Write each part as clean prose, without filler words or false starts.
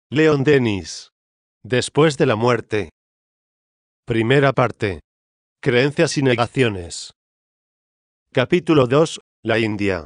Leon Denis. Después de la muerte. Primera parte. Creencias y negaciones. Capítulo 2. La India.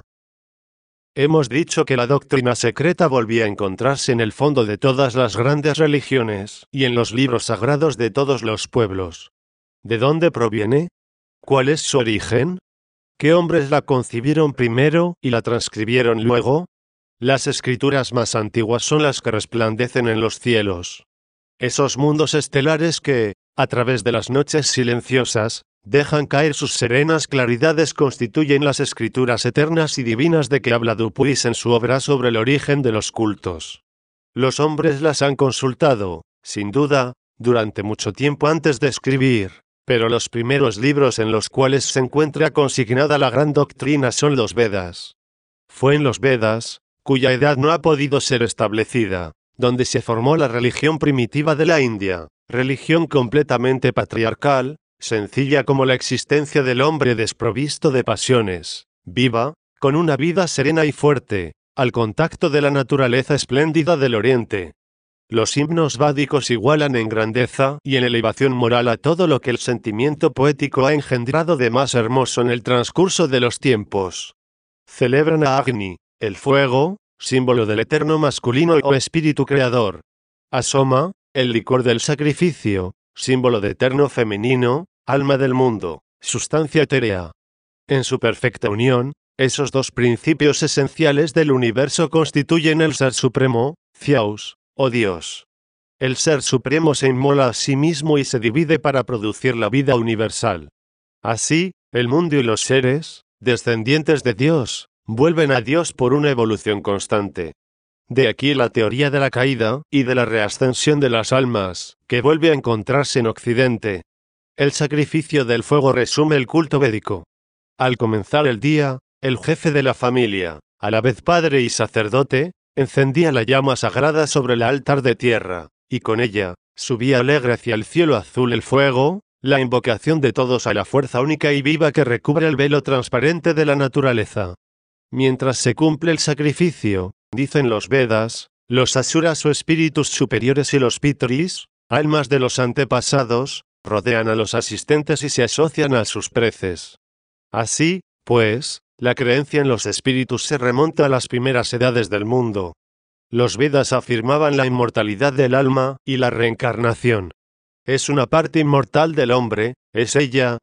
Hemos dicho que la doctrina secreta volvía a encontrarse en el fondo de todas las grandes religiones y en los libros sagrados de todos los pueblos. ¿De dónde proviene? ¿Cuál es su origen? ¿Qué hombres la concibieron primero y la transcribieron luego? Las escrituras más antiguas son las que resplandecen en los cielos. Esos mundos estelares que, a través de las noches silenciosas, dejan caer sus serenas claridades constituyen las escrituras eternas y divinas de que habla Dupuis en su obra sobre el origen de los cultos. Los hombres las han consultado, sin duda, durante mucho tiempo antes de escribir, pero los primeros libros en los cuales se encuentra consignada la gran doctrina son los Vedas. Fue en los Vedas, cuya edad no ha podido ser establecida, donde se formó la religión primitiva de la India, religión completamente patriarcal, sencilla como la existencia del hombre desprovisto de pasiones, viva, con una vida serena y fuerte, al contacto de la naturaleza espléndida del Oriente. Los himnos vádicos igualan en grandeza y en elevación moral a todo lo que el sentimiento poético ha engendrado de más hermoso en el transcurso de los tiempos. Celebran a Agni, el fuego, símbolo del eterno masculino o espíritu creador. A Soma, el licor del sacrificio, símbolo de eterno femenino, alma del mundo, sustancia etérea. En su perfecta unión, esos dos principios esenciales del universo constituyen el Ser Supremo, Theos, o Dios. El Ser Supremo se inmola a sí mismo y se divide para producir la vida universal. Así, el mundo y los seres, descendientes de Dios, vuelven a Dios por una evolución constante. De aquí la teoría de la caída y de la reascensión de las almas, que vuelve a encontrarse en Occidente. El sacrificio del fuego resume el culto védico. Al comenzar el día, el jefe de la familia, a la vez padre y sacerdote, encendía la llama sagrada sobre el altar de tierra, y con ella, subía alegre hacia el cielo azul el fuego, la invocación de todos a la fuerza única y viva que recubre el velo transparente de la naturaleza. Mientras se cumple el sacrificio, dicen los Vedas, los asuras o espíritus superiores y los pitris, almas de los antepasados, rodean a los asistentes y se asocian a sus preces. Así, pues, la creencia en los espíritus se remonta a las primeras edades del mundo. Los Vedas afirmaban la inmortalidad del alma y la reencarnación. Es una parte inmortal del hombre, es ella,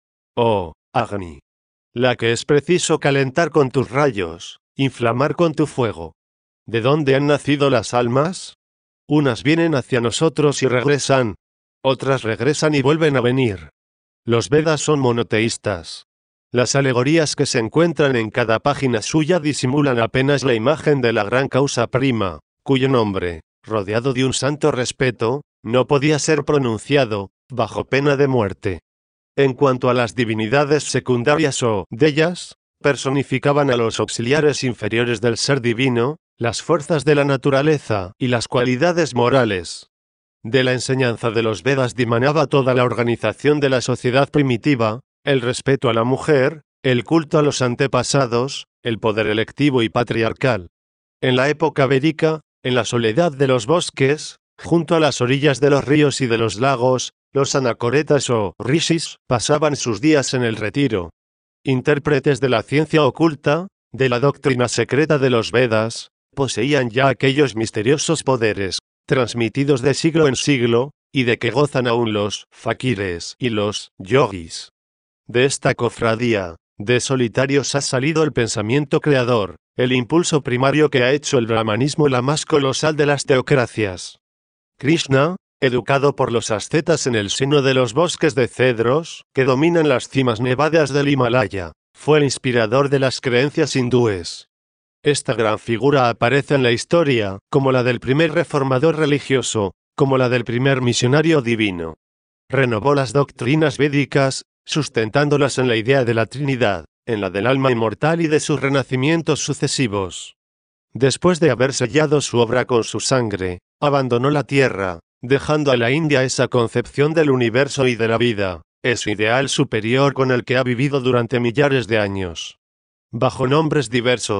Agni, la que es preciso calentar con tus rayos, inflamar con tu fuego. ¿De dónde han nacido las almas? Unas vienen hacia nosotros y regresan, otras regresan y vuelven a venir. Los Vedas son monoteístas. Las alegorías que se encuentran en cada página suya disimulan apenas la imagen de la gran causa prima, cuyo nombre, rodeado de un santo respeto, no podía ser pronunciado, bajo pena de muerte. En cuanto a las divinidades secundarias o deyas, personificaban a los auxiliares inferiores del ser divino, las fuerzas de la naturaleza y las cualidades morales. De la enseñanza de los Vedas dimanaba toda la organización de la sociedad primitiva, el respeto a la mujer, el culto a los antepasados, el poder electivo y patriarcal. En la época védica, en la soledad de los bosques, junto a las orillas de los ríos y de los lagos, los anacoretas o rishis pasaban sus días en el retiro. Intérpretes de la ciencia oculta, de la doctrina secreta de los Vedas, poseían ya aquellos misteriosos poderes, transmitidos de siglo en siglo, y de que gozan aún los fakires y los yogis. De esta cofradía de solitarios ha salido el pensamiento creador, el impulso primario que ha hecho el brahmanismo la más colosal de las teocracias. Krishna, educado por los ascetas en el seno de los bosques de cedros, que dominan las cimas nevadas del Himalaya, fue el inspirador de las creencias hindúes. Esta gran figura aparece en la historia, como la del primer reformador religioso, como la del primer misionario divino. Renovó las doctrinas védicas, sustentándolas en la idea de la Trinidad, en la del alma inmortal y de sus renacimientos sucesivos. Después de haber sellado su obra con su sangre, abandonó la tierra, dejando a la India esa concepción del universo y de la vida, ese ideal superior con el que ha vivido durante millares de años. Bajo nombres diversos,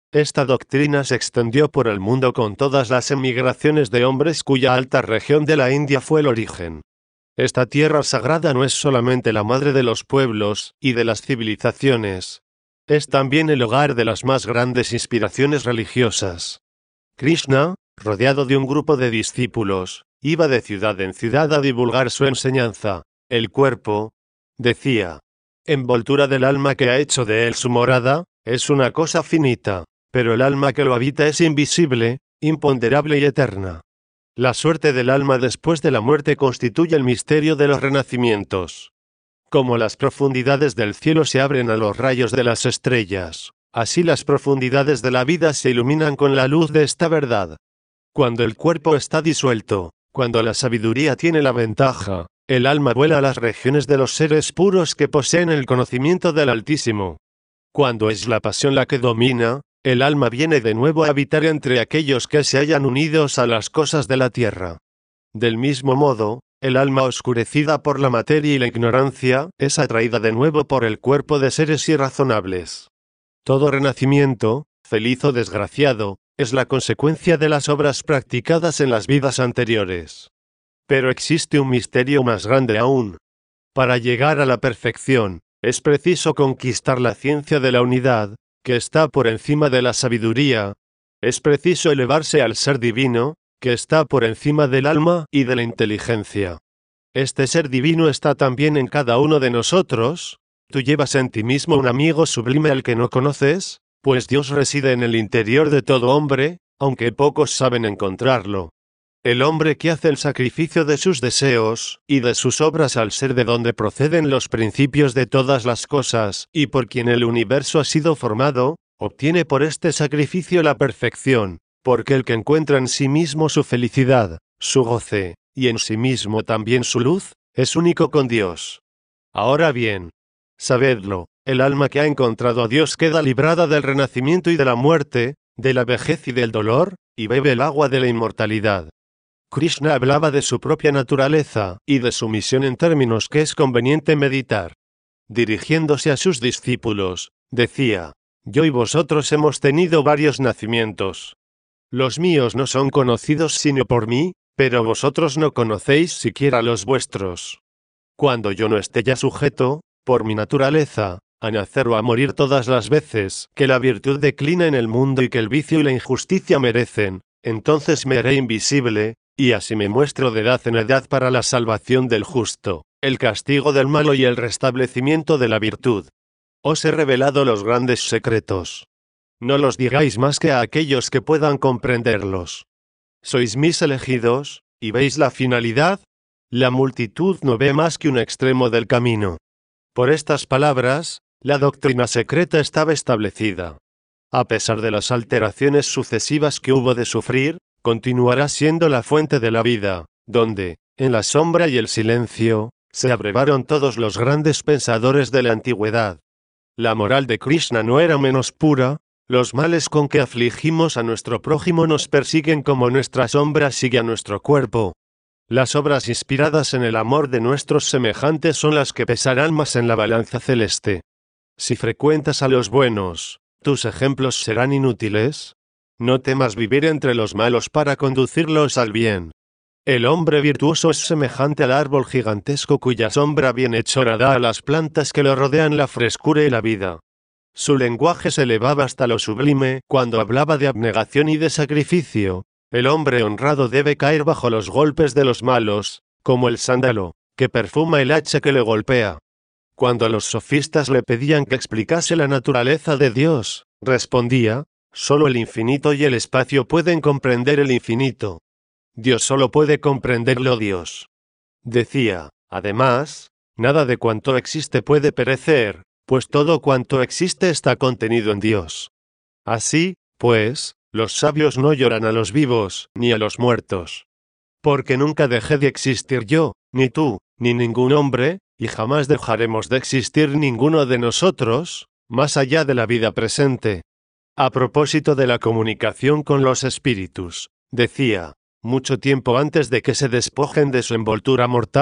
Esta doctrina se extendió por el mundo con todas las emigraciones de hombres cuya alta región de la India fue el origen. Esta tierra sagrada no es solamente la madre de los pueblos y de las civilizaciones, es también el hogar de las más grandes inspiraciones religiosas. Krishna, rodeado de un grupo de discípulos, iba de ciudad en ciudad a divulgar su enseñanza. El cuerpo, decía, envoltura del alma que ha hecho de él su morada, es una cosa finita, pero el alma que lo habita es invisible, imponderable y eterna. La suerte del alma después de la muerte constituye el misterio de los renacimientos. Como las profundidades del cielo se abren a los rayos de las estrellas, así las profundidades de la vida se iluminan con la luz de esta verdad. Cuando el cuerpo está disuelto, cuando la sabiduría tiene la ventaja, el alma vuela a las regiones de los seres puros que poseen el conocimiento del Altísimo. Cuando es la pasión la que domina, el alma viene de nuevo a habitar entre aquellos que se hallan unidos a las cosas de la tierra. Del mismo modo, el alma oscurecida por la materia y la ignorancia es atraída de nuevo por el cuerpo de seres irrazonables. Todo renacimiento, feliz o desgraciado, es la consecuencia de las obras practicadas en las vidas anteriores. Pero existe un misterio más grande aún. Para llegar a la perfección, es preciso conquistar la ciencia de la unidad, que está por encima de la sabiduría. Es preciso elevarse al ser divino, que está por encima del alma y de la inteligencia. Este ser divino está también en cada uno de nosotros. ¿Tú llevas en ti mismo un amigo sublime al que no conoces? Pues Dios reside en el interior de todo hombre, aunque pocos saben encontrarlo. El hombre que hace el sacrificio de sus deseos y de sus obras al ser de donde proceden los principios de todas las cosas y por quien el universo ha sido formado, obtiene por este sacrificio la perfección, porque el que encuentra en sí mismo su felicidad, su goce, y en sí mismo también su luz, es único con Dios. Ahora bien, sabedlo, el alma que ha encontrado a Dios queda librada del renacimiento y de la muerte, de la vejez y del dolor, y bebe el agua de la inmortalidad. Krishna hablaba de su propia naturaleza y de su misión en términos que es conveniente meditar. Dirigiéndose a sus discípulos, decía, yo y vosotros hemos tenido varios nacimientos. Los míos no son conocidos sino por mí, pero vosotros no conocéis siquiera los vuestros. Cuando yo no esté ya sujeto, por mi naturaleza, a nacer o a morir todas las veces que la virtud declina en el mundo y que el vicio y la injusticia merecen, entonces me haré invisible, y así me muestro de edad en edad para la salvación del justo, el castigo del malo y el restablecimiento de la virtud. Os he revelado los grandes secretos. No los digáis más que a aquellos que puedan comprenderlos. Sois mis elegidos, ¿y veis la finalidad? La multitud no ve más que un extremo del camino. Por estas palabras, la doctrina secreta estaba establecida. A pesar de las alteraciones sucesivas que hubo de sufrir, continuará siendo la fuente de la vida, donde, en la sombra y el silencio, se abrevaron todos los grandes pensadores de la antigüedad. La moral de Krishna no era menos pura. Los males con que afligimos a nuestro prójimo nos persiguen como nuestra sombra sigue a nuestro cuerpo. Las obras inspiradas en el amor de nuestros semejantes son las que pesarán más en la balanza celeste. Si frecuentas a los buenos, ¿tus ejemplos serán inútiles? No temas vivir entre los malos para conducirlos al bien. El hombre virtuoso es semejante al árbol gigantesco cuya sombra bienhechora da a las plantas que lo rodean la frescura y la vida. Su lenguaje se elevaba hasta lo sublime cuando hablaba de abnegación y de sacrificio. El hombre honrado debe caer bajo los golpes de los malos, como el sándalo, que perfuma el hacha que le golpea. Cuando los sofistas le pedían que explicase la naturaleza de Dios, respondía, solo el infinito y el espacio pueden comprender el infinito. Dios solo puede comprenderlo Dios. Decía, además, nada de cuanto existe puede perecer, pues todo cuanto existe está contenido en Dios. Así, pues, los sabios no lloran a los vivos, ni a los muertos. Porque nunca dejé de existir yo, ni tú, ni ningún hombre, y jamás dejaremos de existir ninguno de nosotros, más allá de la vida presente. A propósito de la comunicación con los espíritus, decía, mucho tiempo antes de que se despojen de su envoltura mortal,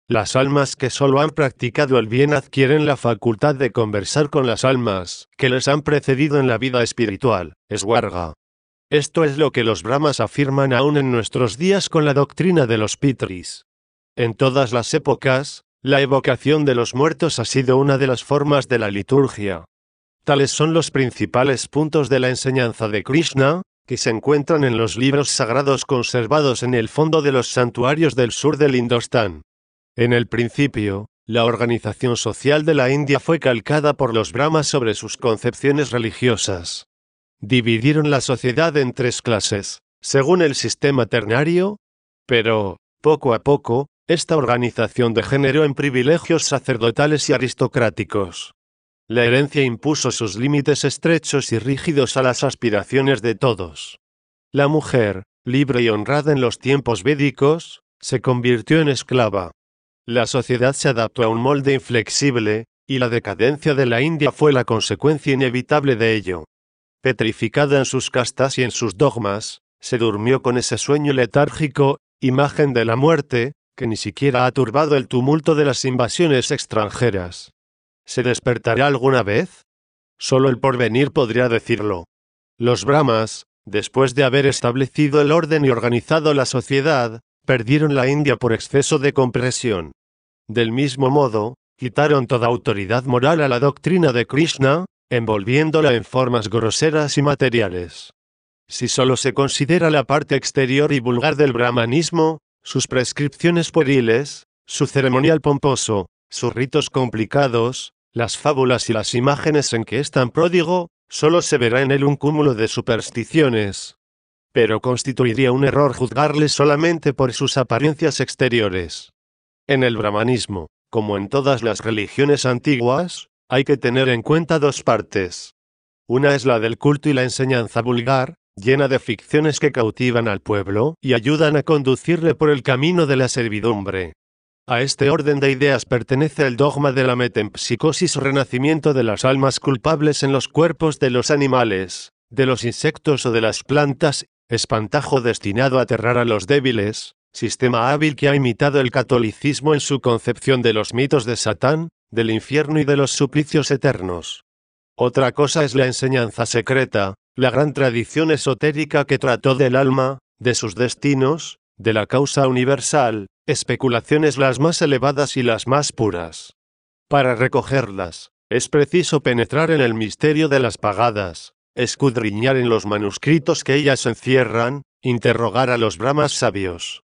Las almas que solo han practicado el bien adquieren la facultad de conversar con las almas que les han precedido en la vida espiritual, Svarga. Esto es lo que los brahmas afirman aún en nuestros días con la doctrina de los pitris. En todas las épocas, la evocación de los muertos ha sido una de las formas de la liturgia. Tales son los principales puntos de la enseñanza de Krishna, que se encuentran en los libros sagrados conservados en el fondo de los santuarios del sur del Indostán. En el principio, la organización social de la India fue calcada por los brahmas sobre sus concepciones religiosas. Dividieron la sociedad en 3 clases, según el sistema ternario, pero, poco a poco, esta organización degeneró en privilegios sacerdotales y aristocráticos. La herencia impuso sus límites estrechos y rígidos a las aspiraciones de todos. La mujer, libre y honrada en los tiempos védicos, se convirtió en esclava. La sociedad se adaptó a un molde inflexible, y la decadencia de la India fue la consecuencia inevitable de ello. Petrificada en sus castas y en sus dogmas, se durmió con ese sueño letárgico, imagen de la muerte, que ni siquiera ha turbado el tumulto de las invasiones extranjeras. ¿Se despertará alguna vez? Solo el porvenir podría decirlo. Los brahmas, después de haber establecido el orden y organizado la sociedad, perdieron la India por exceso de compresión. Del mismo modo, quitaron toda autoridad moral a la doctrina de Krishna, envolviéndola en formas groseras y materiales. Si solo se considera la parte exterior y vulgar del brahmanismo, sus prescripciones pueriles, su ceremonial pomposo, sus ritos complicados, las fábulas y las imágenes en que es tan pródigo, solo se verá en él un cúmulo de supersticiones. Pero constituiría un error juzgarle solamente por sus apariencias exteriores. En el brahmanismo, como en todas las religiones antiguas, hay que tener en cuenta 2 partes. Una es la del culto y la enseñanza vulgar, llena de ficciones que cautivan al pueblo y ayudan a conducirle por el camino de la servidumbre. A este orden de ideas pertenece el dogma de la metempsicosis o renacimiento de las almas culpables en los cuerpos de los animales, de los insectos o de las plantas, espantajo destinado a aterrar a los débiles, sistema hábil que ha imitado el catolicismo en su concepción de los mitos de Satán, del infierno y de los suplicios eternos. Otra cosa es la enseñanza secreta, la gran tradición esotérica que trató del alma, de sus destinos, de la causa universal, especulaciones las más elevadas y las más puras. Para recogerlas, es preciso penetrar en el misterio de las pagadas, escudriñar en los manuscritos que ellas encierran, interrogar a los brahmas sabios.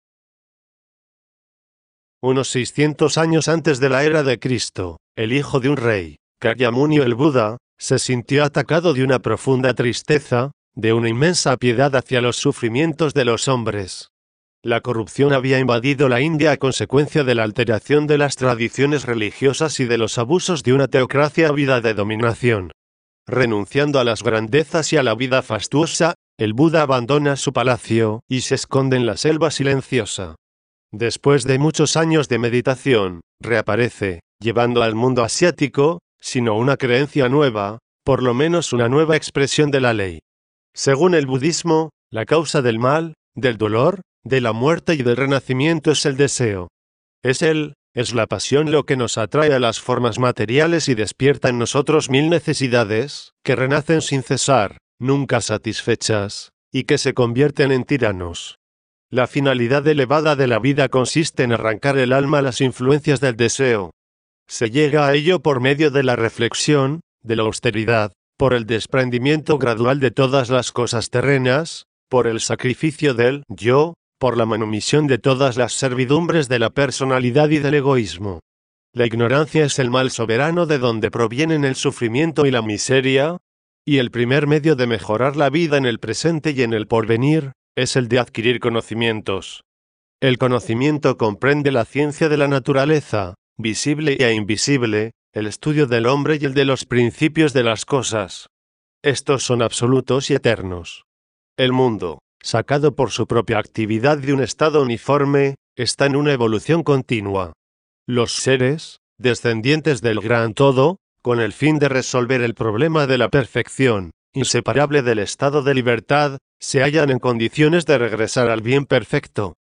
Unos 600 años antes de la era de Cristo, el hijo de un rey, Shakyamuni el Buda, se sintió atacado de una profunda tristeza, de una inmensa piedad hacia los sufrimientos de los hombres. La corrupción había invadido la India a consecuencia de la alteración de las tradiciones religiosas y de los abusos de una teocracia ávida de dominación. Renunciando a las grandezas y a la vida fastuosa, el Buda abandona su palacio y se esconde en la selva silenciosa. Después de muchos años de meditación, reaparece, llevando al mundo asiático, sino una creencia nueva, por lo menos una nueva expresión de la ley. Según el budismo, la causa del mal, del dolor, de la muerte y del renacimiento es el deseo. Es la pasión lo que nos atrae a las formas materiales y despierta en nosotros 1000 necesidades, que renacen sin cesar, nunca satisfechas, y que se convierten en tiranos. La finalidad elevada de la vida consiste en arrancar el alma a las influencias del deseo. Se llega a ello por medio de la reflexión, de la austeridad, por el desprendimiento gradual de todas las cosas terrenas, por el sacrificio del yo, por la manumisión de todas las servidumbres de la personalidad y del egoísmo. La ignorancia es el mal soberano de donde provienen el sufrimiento y la miseria, y el primer medio de mejorar la vida en el presente y en el porvenir, es el de adquirir conocimientos. El conocimiento comprende la ciencia de la naturaleza, visible e invisible, el estudio del hombre y el de los principios de las cosas. Estos son absolutos y eternos. El mundo, sacado por su propia actividad de un estado uniforme, está en una evolución continua. Los seres, descendientes del gran todo, con el fin de resolver el problema de la perfección, inseparable del estado de libertad, se hallan en condiciones de regresar al bien perfecto.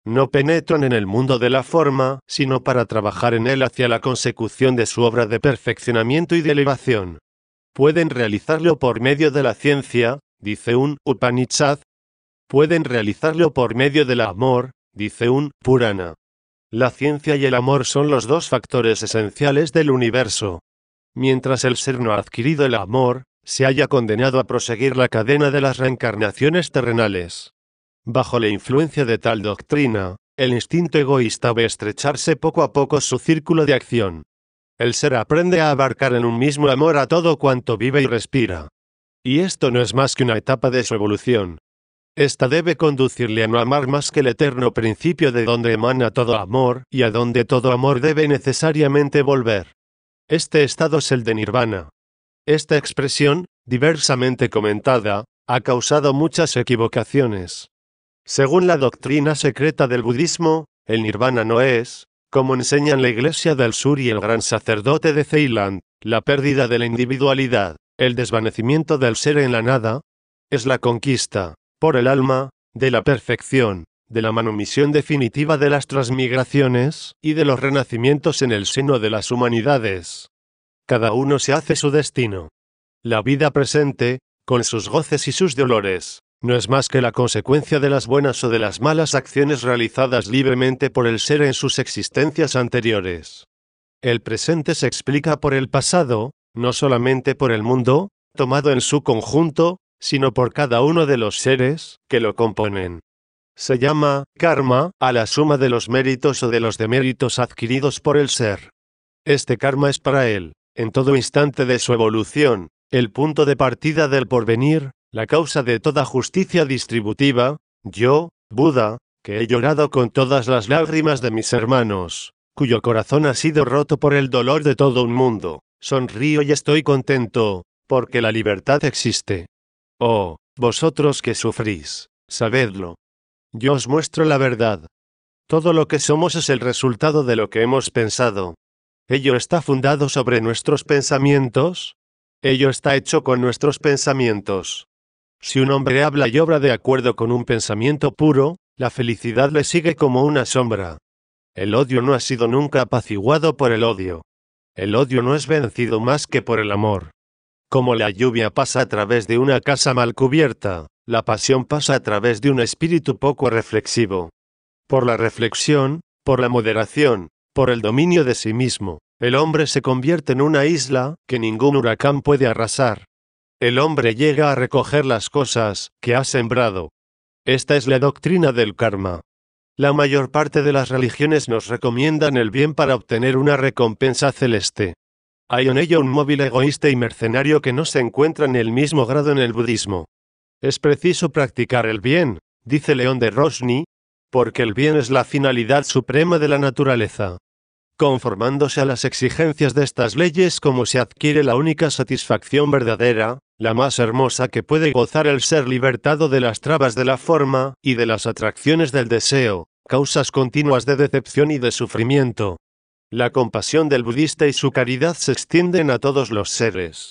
no penetran en el mundo de la forma, sino para trabajar en él hacia la consecución de su obra de perfeccionamiento y de elevación. Pueden realizarlo por medio de la ciencia, dice un Upanishad. Pueden realizarlo por medio del amor, dice un Purana. La ciencia y el amor son los dos factores esenciales del universo. Mientras el ser no ha adquirido el amor, se haya condenado a proseguir la cadena de las reencarnaciones terrenales. Bajo la influencia de tal doctrina, el instinto egoísta ve estrecharse poco a poco su círculo de acción. El ser aprende a abarcar en un mismo amor a todo cuanto vive y respira. Y esto no es más que una etapa de su evolución. Esta debe conducirle a no amar más que el eterno principio de donde emana todo amor y a donde todo amor debe necesariamente volver. Este estado es el de nirvana. Esta expresión, diversamente comentada, ha causado muchas equivocaciones. Según la doctrina secreta del budismo, el nirvana no es, como enseñan la Iglesia del Sur y el gran sacerdote de Ceilán, la pérdida de la individualidad, el desvanecimiento del ser en la nada, es la conquista, por el alma, de la perfección, de la manumisión definitiva de las transmigraciones y de los renacimientos en el seno de las humanidades. Cada uno se hace su destino. La vida presente, con sus goces y sus dolores, no es más que la consecuencia de las buenas o de las malas acciones realizadas libremente por el ser en sus existencias anteriores. El presente se explica por el pasado, no solamente por el mundo, tomado en su conjunto, sino por cada uno de los seres que lo componen. Se llama karma a la suma de los méritos o de los deméritos adquiridos por el ser. Este karma es para él, en todo instante de su evolución, el punto de partida del porvenir, la causa de toda justicia distributiva. Yo, Buda, que he llorado con todas las lágrimas de mis hermanos, cuyo corazón ha sido roto por el dolor de todo un mundo, sonrío y estoy contento, porque la libertad existe. Oh, vosotros que sufrís, sabedlo. Yo os muestro la verdad. Todo lo que somos es el resultado de lo que hemos pensado. Ello está fundado sobre nuestros pensamientos. Ello está hecho con nuestros pensamientos. Si un hombre habla y obra de acuerdo con un pensamiento puro, la felicidad le sigue como una sombra. El odio no ha sido nunca apaciguado por el odio. El odio no es vencido más que por el amor. Como la lluvia pasa a través de una casa mal cubierta, la pasión pasa a través de un espíritu poco reflexivo. Por la reflexión, por la moderación, por el dominio de sí mismo, el hombre se convierte en una isla que ningún huracán puede arrasar. El hombre llega a recoger las cosas que ha sembrado. Esta es la doctrina del karma. La mayor parte de las religiones nos recomiendan el bien para obtener una recompensa celeste. Hay en ello un móvil egoísta y mercenario que no se encuentra en el mismo grado en el budismo. Es preciso practicar el bien, dice León de Rosny, porque el bien es la finalidad suprema de la naturaleza. Conformándose a las exigencias de estas leyes como se adquiere la única satisfacción verdadera, la más hermosa que puede gozar el ser libertado de las trabas de la forma y de las atracciones del deseo, causas continuas de decepción y de sufrimiento. La compasión del budista y su caridad se extienden a todos los seres.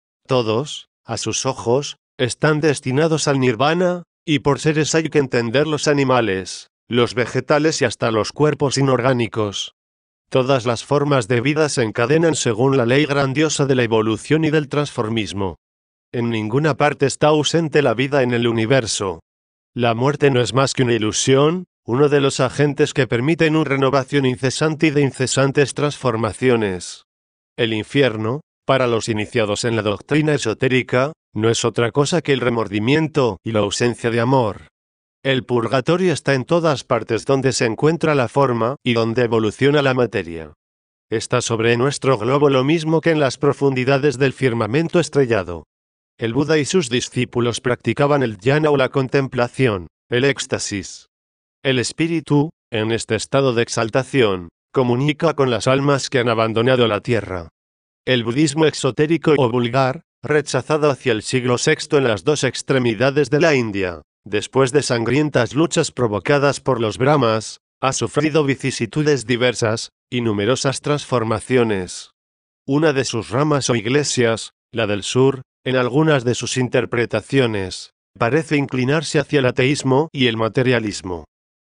Todos, a sus ojos, están destinados al nirvana, y por seres hay que entender los animales, los vegetales y hasta los cuerpos inorgánicos. Todas las formas de vida se encadenan según la ley grandiosa de la evolución y del transformismo. En ninguna parte está ausente la vida en el universo. La muerte no es más que una ilusión, uno de los agentes que permiten una renovación incesante y de incesantes transformaciones. El infierno, para los iniciados en la doctrina esotérica, no es otra cosa que el remordimiento y la ausencia de amor. El purgatorio está en todas partes donde se encuentra la forma y donde evoluciona la materia. Está sobre nuestro globo lo mismo que en las profundidades del firmamento estrellado. El Buda y sus discípulos practicaban el dhyana o la contemplación, el éxtasis. El espíritu, en este estado de exaltación, comunica con las almas que han abandonado la tierra. El budismo exotérico o vulgar, rechazado hacia el siglo VI en las dos extremidades de la India, después de sangrientas luchas provocadas por los brahmas, ha sufrido vicisitudes diversas y numerosas transformaciones. Una de sus ramas o iglesias, la del sur, en algunas de sus interpretaciones, parece inclinarse hacia el ateísmo y el materialismo.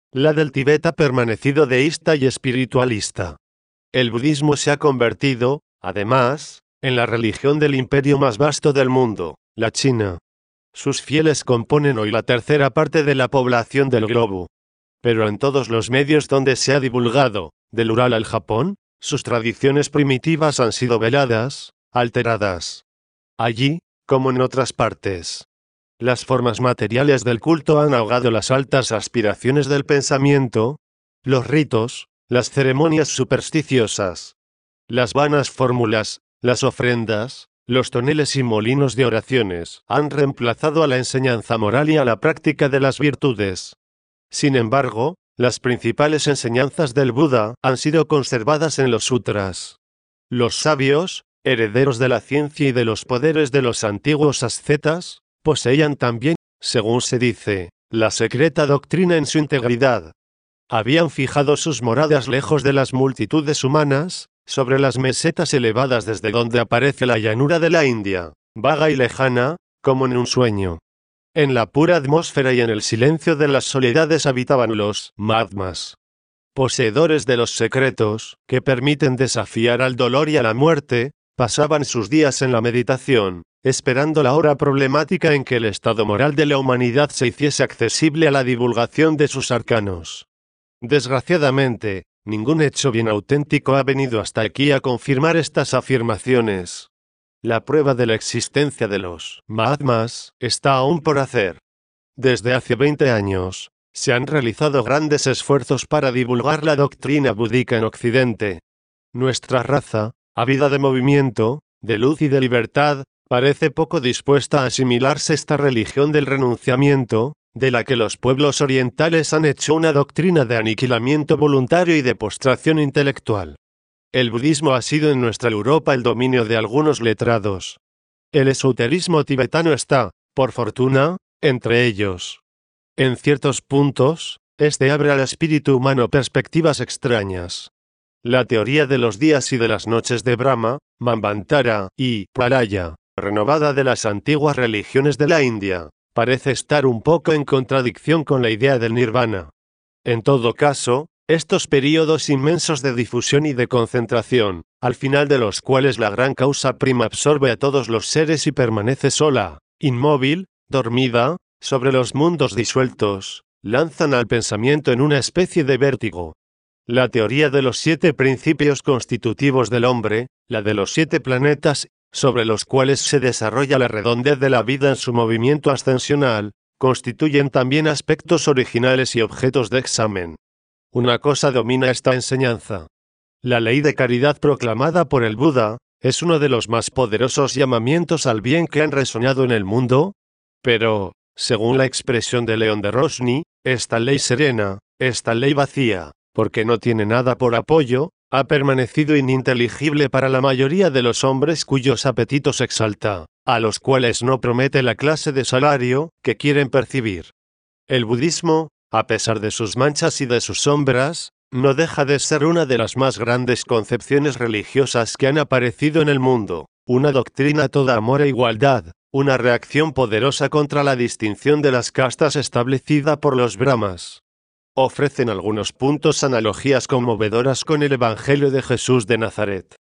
La del Tíbet ha permanecido deísta y espiritualista. El budismo se ha convertido, además, en la religión del imperio más vasto del mundo, la China. Sus fieles componen hoy la tercera parte de la población del globo. Pero en todos los medios donde se ha divulgado, del Ural al Japón, sus tradiciones primitivas han sido veladas, alteradas. Allí, como en otras partes, las formas materiales del culto han ahogado las altas aspiraciones del pensamiento, los ritos, las ceremonias supersticiosas, las vanas fórmulas, las ofrendas, los toneles y molinos de oraciones han reemplazado a la enseñanza moral y a la práctica de las virtudes. Sin embargo, las principales enseñanzas del Buda han sido conservadas en los sutras. Los sabios, herederos de la ciencia y de los poderes de los antiguos ascetas, poseían también, según se dice, la secreta doctrina en su integridad. Habían fijado sus moradas lejos de las multitudes humanas, sobre las mesetas elevadas desde donde aparece la llanura de la India, vaga y lejana, como en un sueño. En la pura atmósfera y en el silencio de las soledades habitaban los Mahatmas, poseedores de los secretos, que permiten desafiar al dolor y a la muerte. Pasaban sus días en la meditación, esperando la hora problemática en que el estado moral de la humanidad se hiciese accesible a la divulgación de sus arcanos. Desgraciadamente, ningún hecho bien auténtico ha venido hasta aquí a confirmar estas afirmaciones. La prueba de la existencia de los Mahatmas está aún por hacer. Desde hace 20 años, se han realizado grandes esfuerzos para divulgar la doctrina búdica en Occidente. Nuestra raza, ávida de movimiento, de luz y de libertad, parece poco dispuesta a asimilarse esta religión del renunciamiento, de la que los pueblos orientales han hecho una doctrina de aniquilamiento voluntario y de postración intelectual. El budismo ha sido en nuestra Europa el dominio de algunos letrados. El esoterismo tibetano está, por fortuna, entre ellos. En ciertos puntos, este abre al espíritu humano perspectivas extrañas. La teoría de los días y de las noches de Brahma, Manvantara y Pralaya, renovada de las antiguas religiones de la India, parece estar un poco en contradicción con la idea del nirvana. En todo caso, estos períodos inmensos de difusión y de concentración, al final de los cuales la gran causa prima absorbe a todos los seres y permanece sola, inmóvil, dormida, sobre los mundos disueltos, lanzan al pensamiento en una especie de vértigo. La teoría de los 7 principios constitutivos del hombre, la de los 7 planetas, sobre los cuales se desarrolla la redondez de la vida en su movimiento ascensional, constituyen también aspectos originales y objetos de examen. Una cosa domina esta enseñanza. La ley de caridad proclamada por el Buda, es uno de los más poderosos llamamientos al bien que han resonado en el mundo, pero, según la expresión de León de Rosny, esta ley serena, esta ley vacía, porque no tiene nada por apoyo, ha permanecido ininteligible para la mayoría de los hombres cuyos apetitos exalta, a los cuales no promete la clase de salario que quieren percibir. El budismo, a pesar de sus manchas y de sus sombras, no deja de ser una de las más grandes concepciones religiosas que han aparecido en el mundo, una doctrina toda amor e igualdad, una reacción poderosa contra la distinción de las castas establecida por los brahmas. Ofrecen algunos puntos analogías conmovedoras con el Evangelio de Jesús de Nazaret.